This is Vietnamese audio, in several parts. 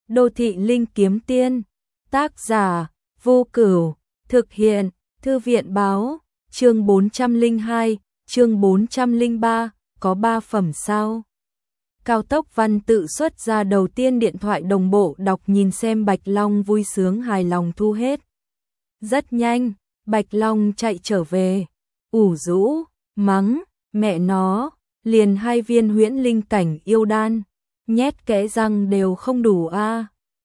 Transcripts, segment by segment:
Đô thị linh kiếm tiên, tác giả, Vô Cửu, thực hiện, Thư viện báo, chương 402, chương 403, có 3 phẩm sao. Cao tốc văn tự xuất ra đầu tiên điện thoại đồng bộ đọc nhìn xem Bạch Long vui sướng hài lòng thu hết. Rất nhanh, Bạch Long chạy trở về, ủ rũ, mắng, mẹ nó, liền 2 viên huyễn linh cảnh yêu đan, nhét kẽ răng đều không đủ a.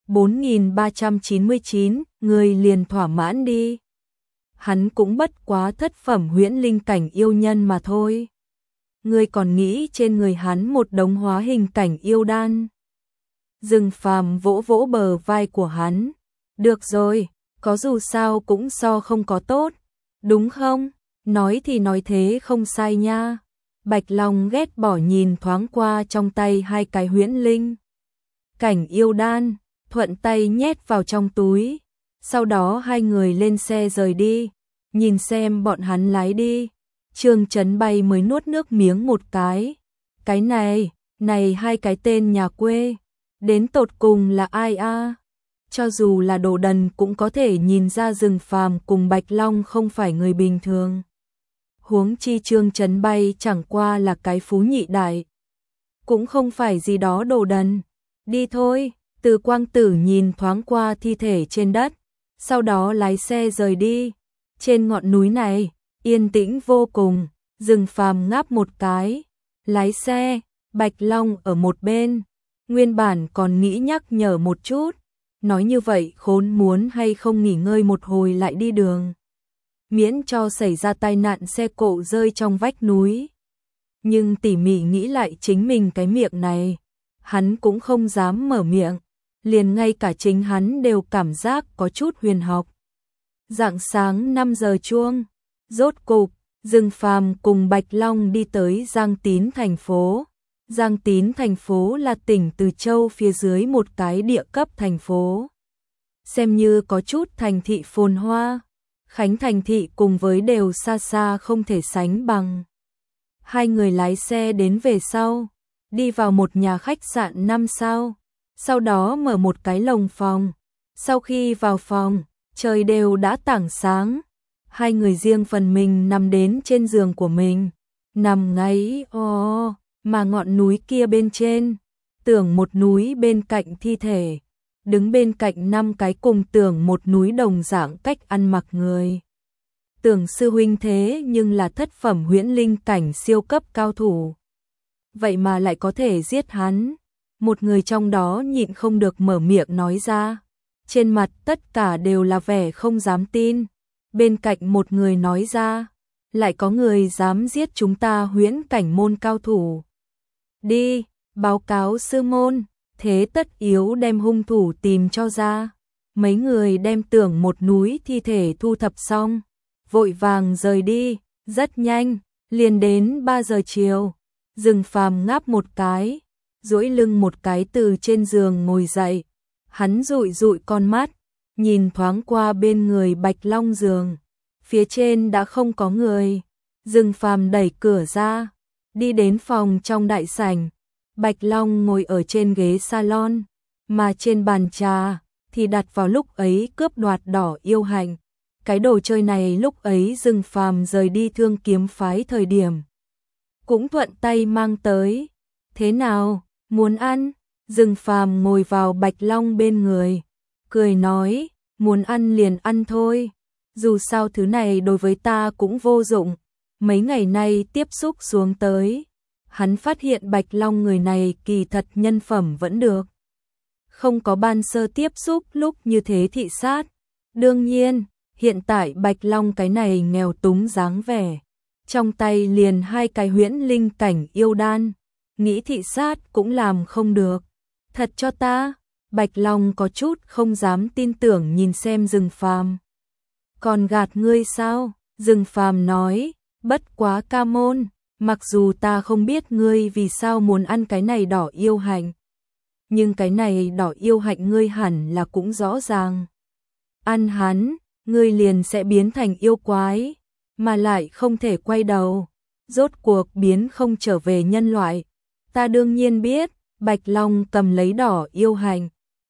4399, người liền thỏa mãn đi. Hắn cũng bất quá thất phẩm huyễn linh cảnh yêu nhân mà thôi. Người còn nghĩ trên người hắn một đống hóa hình cảnh yêu đan. Dương Phàm vỗ vỗ bờ vai của hắn. Được rồi, có dù sao cũng so không có tốt, đúng không? Nói thì nói thế không sai nha. Bạch Long ghét bỏ nhìn thoáng qua trong tay 2 cái huyễn linh cảnh yêu đan, thuận tay nhét vào trong túi. Sau đó 2 người lên xe rời đi, nhìn xem bọn hắn lái đi. Trương Chấn Bay mới nuốt nước miếng một cái. Cái này 2 cái tên nhà quê, đến tột cùng là ai a? Cho dù là đồ đần cũng có thể nhìn ra Dương Phàm cùng Bạch Long không phải người bình thường. Huống chi Trương Chấn Bay chẳng qua là cái phú nhị đại, cũng không phải gì đó đồ đần. Đi thôi. Từ Quang Tử nhìn thoáng qua thi thể trên đất, sau đó lái xe rời đi. Trên ngọn núi này, yên tĩnh vô cùng, Dương Phàm ngáp một cái, lái xe, Bạch Long ở một bên, nguyên bản còn nghĩ nhắc nhở một chút, nói như vậy khốn muốn hay không nghỉ ngơi một hồi lại đi đường, miễn cho xảy ra tai nạn xe cộ rơi trong vách núi. Nhưng tỉ mỉ nghĩ lại chính mình cái miệng này, hắn cũng không dám mở miệng. Liền ngay cả chính hắn đều cảm giác có chút huyền học. Rạng sáng 5 giờ chuông, rốt cục, Dương Phàm cùng Bạch Long đi tới Giang Tín thành phố. Giang Tín thành phố là tỉnh Từ Châu phía dưới một cái địa cấp thành phố. Xem như có chút thành thị phồn hoa, Khánh thành thị cùng với đều xa xa không thể sánh bằng. 2 người lái xe đến về sau, đi vào một nhà khách sạn 5 sao. Sau đó mở một cái lồng phòng. Sau khi vào phòng, trời đều đã tảng sáng. 2 người riêng phần mình nằm đến trên giường của mình. Nằm ngáy mà ngọn núi kia bên trên. Tưởng một núi bên cạnh thi thể. Đứng bên cạnh 5 cái cùng tưởng một núi đồng dạng cách ăn mặc người. Tưởng sư huynh thế nhưng là thất phẩm huyễn linh cảnh siêu cấp cao thủ. Vậy mà lại có thể giết hắn. Một người trong đó nhịn không được mở miệng nói ra. Trên mặt tất cả đều là vẻ không dám tin. Bên cạnh một người nói ra, lại có người dám giết chúng ta huyễn cảnh môn cao thủ. Đi, báo cáo sư môn, thế tất yếu đem hung thủ tìm cho ra. Mấy người đem tưởng một núi thi thể thu thập xong, vội vàng rời đi, rất nhanh, liền đến 3 giờ chiều. Dương Phàm ngáp một cái, duỗi lưng một cái từ trên giường ngồi dậy, hắn dụi dụi con mắt, nhìn thoáng qua bên người Bạch Long giường, phía trên đã không có người. Dương Phàm đẩy cửa ra, đi đến phòng trong đại sảnh. Bạch Long ngồi ở trên ghế salon, mà trên bàn trà thì đặt vào lúc ấy cướp đoạt đỏ yêu hạnh. Cái đồ chơi này lúc ấy Dương Phàm rời đi Thương Kiếm phái thời điểm cũng thuận tay mang tới. Thế nào? Muốn ăn? Dương Phàm ngồi vào Bạch Long bên người, cười nói, muốn ăn liền ăn thôi. Dù sao thứ này đối với ta cũng vô dụng. Mấy ngày nay tiếp xúc xuống tới, hắn phát hiện Bạch Long người này kỳ thật nhân phẩm vẫn được. Không có ban sơ tiếp xúc lúc như thế thị sát. Đương nhiên, hiện tại Bạch Long cái này nghèo túng dáng vẻ. Trong tay liền 2 cái huyễn linh cảnh yêu đan. Nghĩ thị sát cũng làm không được. Thật cho ta? Bạch Long có chút không dám tin tưởng nhìn xem Dương Phàm. Còn gạt ngươi sao? Dương Phàm nói, bất quá ca môn, mặc dù ta không biết ngươi vì sao muốn ăn cái này đỏ yêu hạnh, nhưng cái này đỏ yêu hạnh ngươi hẳn là cũng rõ ràng. Ăn hắn, ngươi liền sẽ biến thành yêu quái, mà lại không thể quay đầu, rốt cuộc biến không trở về nhân loại. Ta đương nhiên biết. Bạch Long cầm lấy đỏ yêu hạnh,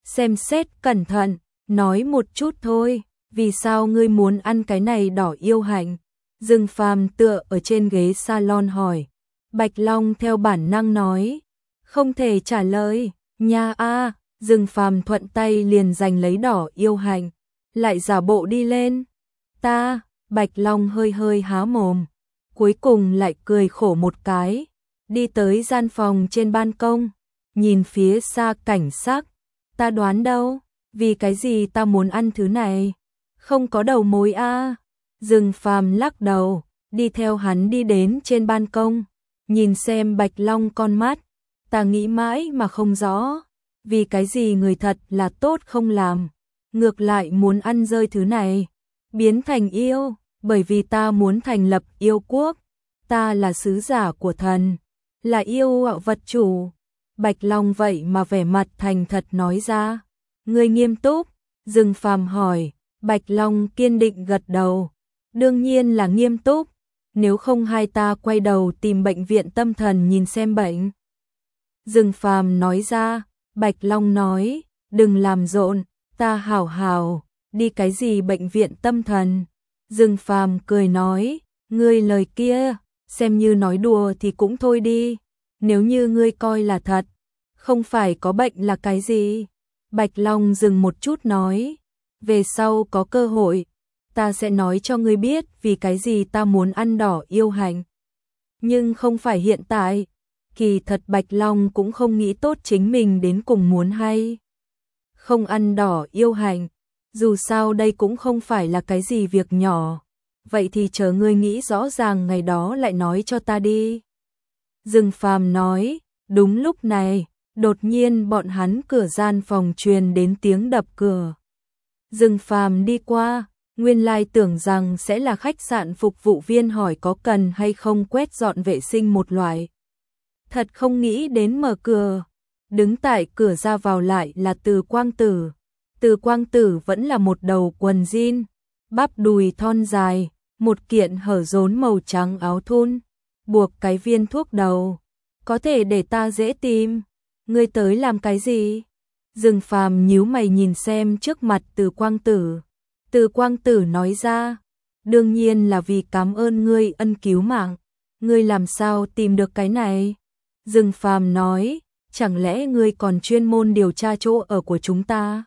xem xét cẩn thận, nói một chút thôi, vì sao ngươi muốn ăn cái này đỏ yêu hạnh? Dương Phàm tựa ở trên ghế salon hỏi. Bạch Long theo bản năng nói, không thể trả lời, nha a. Dương Phàm thuận tay liền giành lấy đỏ yêu hạnh, lại giả bộ đi lên. Ta, Bạch Long hơi hơi há mồm, cuối cùng lại cười khổ một cái, đi tới gian phòng trên ban công, nhìn phía xa cảnh sắc. Ta đoán đâu, vì cái gì ta muốn ăn thứ này? Không có đầu mối a. Dương Phàm lắc đầu, đi theo hắn đi đến trên ban công, nhìn xem Bạch Long con mắt, ta nghĩ mãi mà không rõ, vì cái gì người thật là tốt không làm, ngược lại muốn ăn rơi thứ này, biến thành yêu, bởi vì ta muốn thành lập yêu quốc, ta là sứ giả của thần, là yêu vật chủ. Bạch Long vậy mà vẻ mặt thành thật nói ra. Ngươi nghiêm túc? Dương Phàm hỏi. Bạch Long kiên định gật đầu. Đương nhiên là nghiêm túc, nếu không hai ta quay đầu tìm bệnh viện tâm thần nhìn xem bệnh. Dương Phàm nói ra. Bạch Long nói, đừng làm rộn, ta hảo hảo, đi cái gì bệnh viện tâm thần? Dương Phàm cười nói, ngươi lời kia, xem như nói đùa thì cũng thôi đi, nếu như ngươi coi là thật, không phải có bệnh là cái gì? Bạch Long dừng một chút nói, về sau có cơ hội, ta sẽ nói cho ngươi biết vì cái gì ta muốn ăn đỏ yêu hạnh. Nhưng không phải hiện tại, kỳ thật Bạch Long cũng không nghĩ tốt chính mình đến cùng muốn hay không ăn đỏ yêu hạnh, dù sao đây cũng không phải là cái gì việc nhỏ, vậy thì chờ ngươi nghĩ rõ ràng ngày đó lại nói cho ta đi. Dương Phàm nói, đúng lúc này, đột nhiên bọn hắn cửa gian phòng truyền đến tiếng đập cửa. Dương Phàm đi qua, nguyên lai tưởng rằng sẽ là khách sạn phục vụ viên hỏi có cần hay không quét dọn vệ sinh một loại. Thật không nghĩ đến mở cửa, đứng tại cửa ra vào lại là Từ Quang Tử. Từ Quang Tử vẫn là một đầu quần jean, bắp đùi thon dài, một kiện hở rốn màu trắng áo thun, buộc cái viên thuốc đầu. Có thể để ta dễ tìm, ngươi tới làm cái gì? Dương Phàm nhíu mày nhìn xem trước mặt Từ Quang Tử. Từ Quang Tử nói ra, đương nhiên là vì cảm ơn ngươi ân cứu mạng, ngươi làm sao tìm được cái này? Dương Phàm nói, chẳng lẽ ngươi còn chuyên môn điều tra chỗ ở của chúng ta?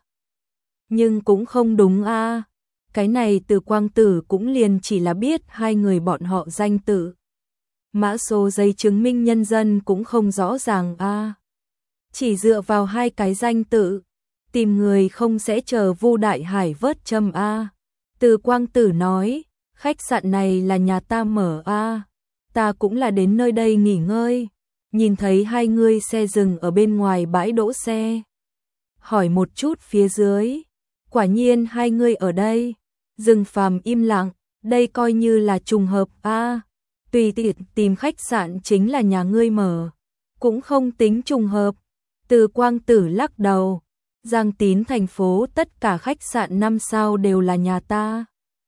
Nhưng cũng không đúng a. Cái này Từ Quang Tử cũng liền chỉ là biết hai người bọn họ danh tự. Mã số giấy chứng minh nhân dân cũng không rõ ràng a. Chỉ dựa vào hai cái danh tự, tìm người không sẽ chờ Vu Đại Hải vớt châm a. Từ Quang Tử nói, khách sạn này là nhà ta mở a. Ta cũng là đến nơi đây nghỉ ngơi, nhìn thấy hai người xe dừng ở bên ngoài bãi đỗ xe. Hỏi một chút phía dưới, quả nhiên hai người ở đây. Dương Phàm im lặng, đây coi như là trùng hợp a. Tùy tiện tìm khách sạn chính là nhà ngươi mở, cũng không tính trùng hợp. Từ Quang Tử lắc đầu, Giang Tín thành phố tất cả khách sạn 5 sao đều là nhà ta.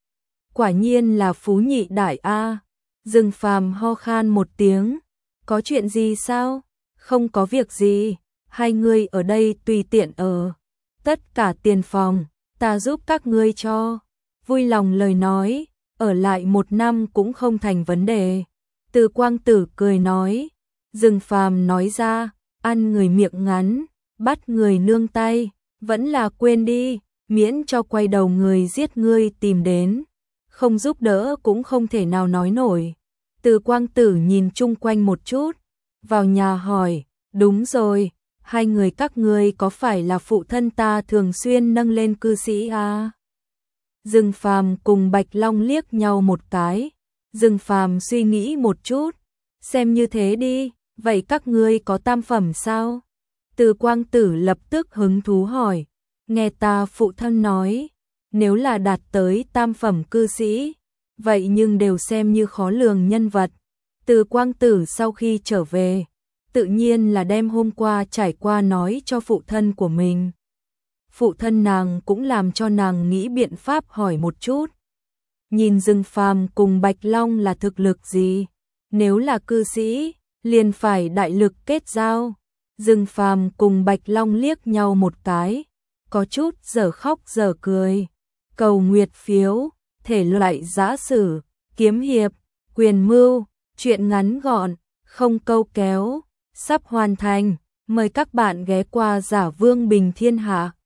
Quả nhiên là phú nhị đại a. Dương Phàm ho khan một tiếng, có chuyện gì sao? Không có việc gì, hai người ở đây tùy tiện ở, tất cả tiền phòng ta giúp các ngươi cho. Vui lòng lời nói, ở lại 1 năm cũng không thành vấn đề. Từ Quang Tử cười nói. Dương Phàm nói ra, ăn người miệng ngắn, bắt người nương tay, vẫn là quên đi, miễn cho quay đầu người giết ngươi tìm đến, không giúp đỡ cũng không thể nào nói nổi. Từ Quang Tử nhìn chung quanh một chút, vào nhà hỏi, đúng rồi, hai người các ngươi có phải là phụ thân ta thường xuyên nâng lên cư sĩ à? Dương Phàm cùng Bạch Long liếc nhau một cái. Dương Phàm suy nghĩ một chút, xem như thế đi, vậy các ngươi có tam phẩm sao? Từ Quang Tử lập tức hứng thú hỏi, nghe ta phụ thân nói, nếu là đạt tới tam phẩm cư sĩ, vậy nhưng đều xem như khó lường nhân vật. Từ Quang Tử sau khi trở về, tự nhiên là đem hôm qua trải qua nói cho phụ thân của mình. Phụ thân nàng cũng làm cho nàng nghĩ biện pháp hỏi một chút. Nhìn Dương Phàm cùng Bạch Long là thực lực gì? Nếu là cư sĩ, liền phải đại lực kết giao. Dương Phàm cùng Bạch Long liếc nhau một cái, có chút dở khóc dở cười. Cầu nguyệt phiếu, thể loại giã sử, kiếm hiệp, quyền mưu, truyện ngắn gọn, không câu kéo, sắp hoàn thành. Mời các bạn ghé qua Giả Vương Bình Thiên Hạ.